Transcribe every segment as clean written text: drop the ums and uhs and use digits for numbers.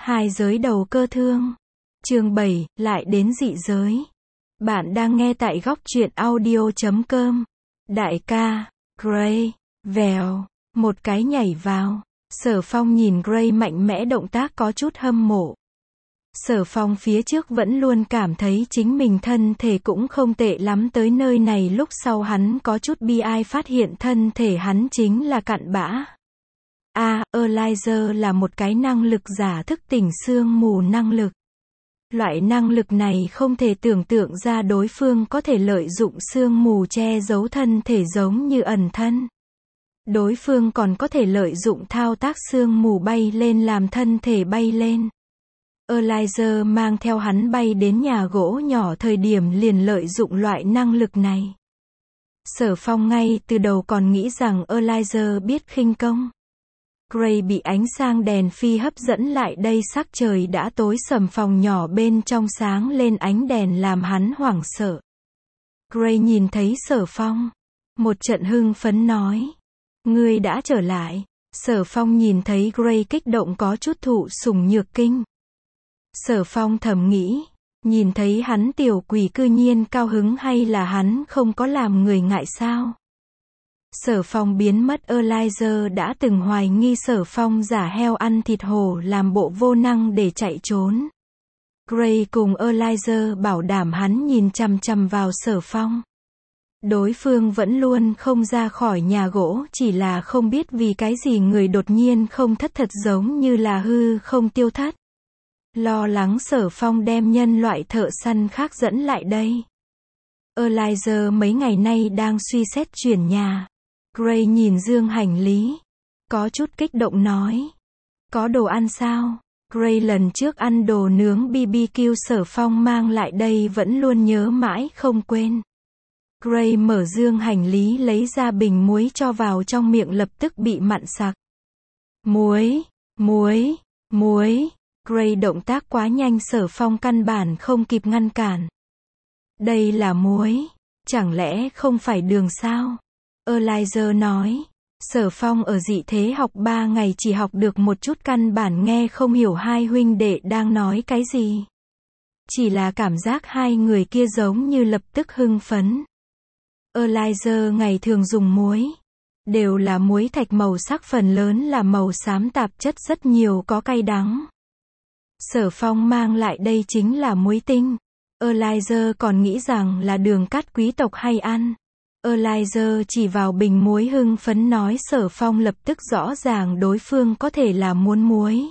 Hai giới đầu cơ thương. Chương 7, lại đến dị giới. Bạn đang nghe tại góc truyện audio.com. Đại ca, Gray, vèo, một cái nhảy vào. Sở Phong nhìn Gray mạnh mẽ động tác có chút hâm mộ. Sở Phong phía trước vẫn luôn cảm thấy chính mình thân thể cũng không tệ lắm, tới nơi này lúc sau hắn có chút bi ai phát hiện thân thể hắn chính là cặn bã. Elijah là một cái năng lực giả thức tỉnh sương mù năng lực. Loại năng lực này không thể tưởng tượng ra đối phương có thể lợi dụng sương mù che giấu thân thể giống như ẩn thân. Đối phương còn có thể lợi dụng thao tác sương mù bay lên làm thân thể bay lên. Elijah mang theo hắn bay đến nhà gỗ nhỏ thời điểm liền lợi dụng loại năng lực này. Sở Phong ngay từ đầu còn nghĩ rằng Elijah biết khinh công. Gray bị ánh sáng đèn phi hấp dẫn lại đây, sắc trời đã tối sầm, phòng nhỏ bên trong sáng lên ánh đèn làm hắn hoảng sợ. Gray nhìn thấy Sở Phong, một trận hưng phấn nói: "Ngươi đã trở lại." Sở Phong nhìn thấy Gray kích động có chút thụ sủng nhược kinh. Sở Phong thầm nghĩ, nhìn thấy hắn tiểu quỷ cư nhiên cao hứng, hay là hắn không có làm người ngại sao? Sở Phong biến mất. Elijah đã từng hoài nghi Sở Phong giả heo ăn thịt hổ làm bộ vô năng để chạy trốn. Gray cùng Elijah bảo đảm hắn nhìn chằm chằm vào Sở Phong. Đối phương vẫn luôn không ra khỏi nhà gỗ, chỉ là không biết vì cái gì người đột nhiên không thất, thật giống như là hư không tiêu thất. Lo lắng Sở Phong đem nhân loại thợ săn khác dẫn lại đây. Elijah mấy ngày nay đang suy xét chuyển nhà. Gray nhìn dương hành lý, có chút kích động nói: "Có đồ ăn sao?" Gray lần trước ăn đồ nướng BBQ Sở Phong mang lại đây vẫn luôn nhớ mãi không quên. Gray mở dương hành lý lấy ra bình muối cho vào trong miệng lập tức bị mặn sặc. "Muối, muối, muối." Gray động tác quá nhanh, Sở Phong căn bản không kịp ngăn cản. "Đây là muối, chẳng lẽ không phải đường sao?" Elijah nói. Sở Phong ở dị thế học 3 ngày chỉ học được một chút, căn bản nghe không hiểu hai huynh đệ đang nói cái gì. Chỉ là cảm giác hai người kia giống như lập tức hưng phấn. Elijah ngày thường dùng muối, đều là muối thạch, màu sắc phần lớn là màu xám, tạp chất rất nhiều, có cay đắng. Sở Phong mang lại đây chính là muối tinh. Elijah còn nghĩ rằng là đường cát quý tộc hay ăn. Elijah chỉ vào bình muối hưng phấn nói. Sở Phong lập tức rõ ràng đối phương có thể là muốn muối.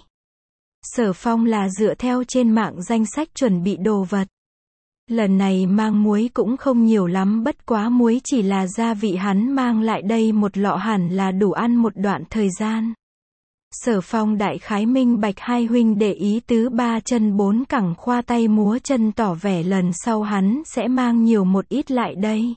Sở Phong là dựa theo trên mạng danh sách chuẩn bị đồ vật. Lần này mang muối cũng không nhiều lắm, bất quá muối chỉ là gia vị, hắn mang lại đây một lọ hẳn là đủ ăn một đoạn thời gian. Sở Phong đại khái minh bạch hai huynh đệ ý tứ, 3 chân 4 cẳng khoa tay múa chân, tỏ vẻ lần sau hắn sẽ mang nhiều một ít lại đây.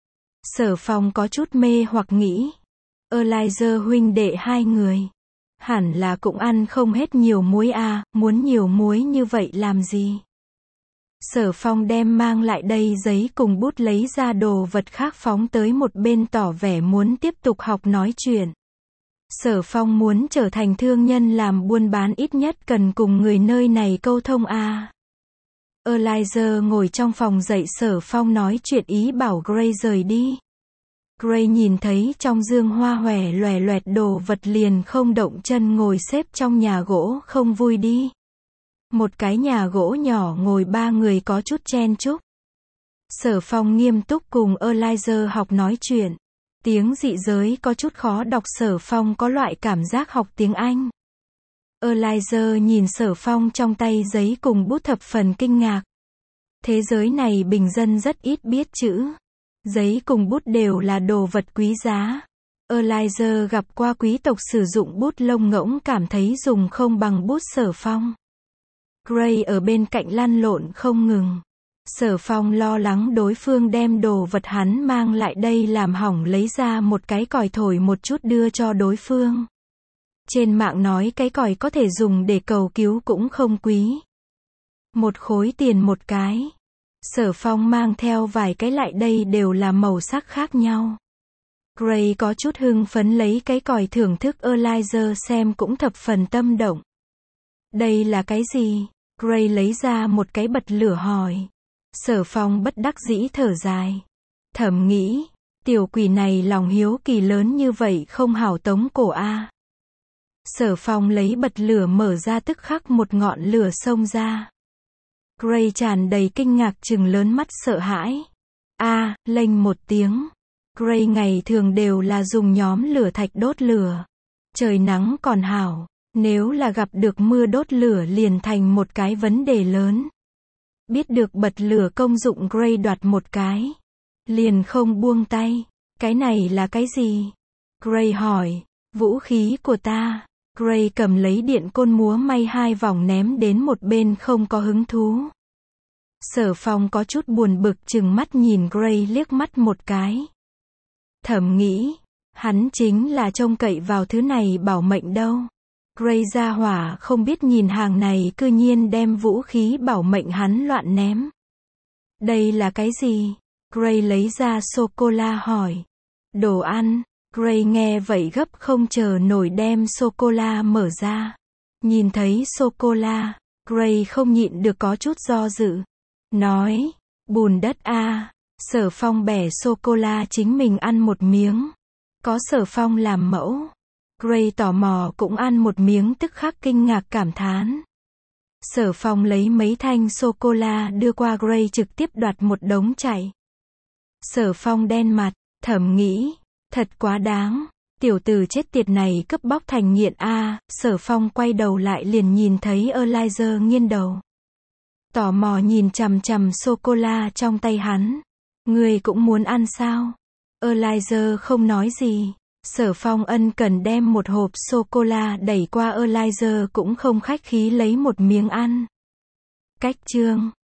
Sở Phong có chút mê hoặc nghĩ, Elijah huynh đệ hai người hẳn là cũng ăn không hết nhiều muối à, muốn nhiều muối như vậy làm gì? Sở Phong đem mang lại đây giấy cùng bút lấy ra đồ vật khác phóng tới một bên, tỏ vẻ muốn tiếp tục học nói chuyện. Sở Phong muốn trở thành thương nhân làm buôn bán, ít nhất cần cùng người nơi này câu thông à. Elijah ngồi trong phòng dạy Sở Phong nói chuyện, ý bảo Gray rời đi. Gray nhìn thấy trong dương hoa hòe loè loẹt đồ vật liền không động chân ngồi xếp trong nhà gỗ, không vui đi. Một cái nhà gỗ nhỏ ngồi 3 người có chút chen chúc. Sở Phong nghiêm túc cùng Elijah học nói chuyện. Tiếng dị giới có chút khó đọc, Sở Phong có loại cảm giác học tiếng Anh. Elijah nhìn Sở Phong trong tay giấy cùng bút thập phần kinh ngạc. Thế giới này bình dân rất ít biết chữ. Giấy cùng bút đều là đồ vật quý giá. Elijah gặp qua quý tộc sử dụng bút lông ngỗng, cảm thấy dùng không bằng bút Sở Phong. Gray ở bên cạnh lăn lộn không ngừng. Sở Phong lo lắng đối phương đem đồ vật hắn mang lại đây làm hỏng, lấy ra một cái còi thổi một chút đưa cho đối phương. Trên mạng nói cái còi có thể dùng để cầu cứu, cũng không quý. 1 khối tiền một cái. Sở Phong mang theo vài cái lại đây, đều là màu sắc khác nhau. Gray có chút hưng phấn lấy cái còi thưởng thức, Elijah xem cũng thập phần tâm động. Đây là cái gì? Gray lấy ra một cái bật lửa hỏi. Sở Phong bất đắc dĩ thở dài. Thầm nghĩ, tiểu quỷ này lòng hiếu kỳ lớn như vậy không hảo tống cổ a. Sở Phong lấy bật lửa mở ra tức khắc một ngọn lửa xông ra. Gray tràn đầy kinh ngạc trừng lớn mắt sợ hãi. Lênh một tiếng. Gray ngày thường đều là dùng nhóm lửa thạch đốt lửa. Trời nắng còn hảo, nếu là gặp được mưa đốt lửa liền thành một cái vấn đề lớn. Biết được bật lửa công dụng Gray đoạt một cái. Liền không buông tay. Cái này là cái gì? Gray hỏi. Vũ khí của ta. Gray cầm lấy điện côn múa may 2 vòng ném đến một bên không có hứng thú. Sở Phong có chút buồn bực chừng mắt nhìn Gray liếc mắt một cái. Thầm nghĩ, hắn chính là trông cậy vào thứ này bảo mệnh đâu. Gray ra hỏa không biết nhìn hàng này cư nhiên đem vũ khí bảo mệnh hắn loạn ném. Đây là cái gì? Gray lấy ra sô-cô-la hỏi. Đồ ăn. Gray nghe vậy gấp không chờ nổi đem sô-cô-la mở ra. Nhìn thấy sô-cô-la, Gray không nhịn được có chút do dự. Nói, bùn đất a. Sở Phong bẻ sô-cô-la chính mình ăn một miếng. Có Sở Phong làm mẫu. Gray tò mò cũng ăn một miếng tức khắc kinh ngạc cảm thán. Sở Phong lấy mấy thanh sô-cô-la đưa qua Gray trực tiếp đoạt một đống chạy. Sở Phong đen mặt, thầm nghĩ, thật quá đáng. Tiểu tử chết tiệt này cướp bóc thành nghiện a. Sở Phong quay đầu lại liền nhìn thấy Elijah nghiêng đầu. Tò mò nhìn chằm chằm sô-cô-la trong tay hắn. Ngươi cũng muốn ăn sao? Elijah không nói gì. Sở Phong ân cần đem một hộp sô-cô-la đẩy qua Elijah cũng không khách khí lấy một miếng ăn. Cách chương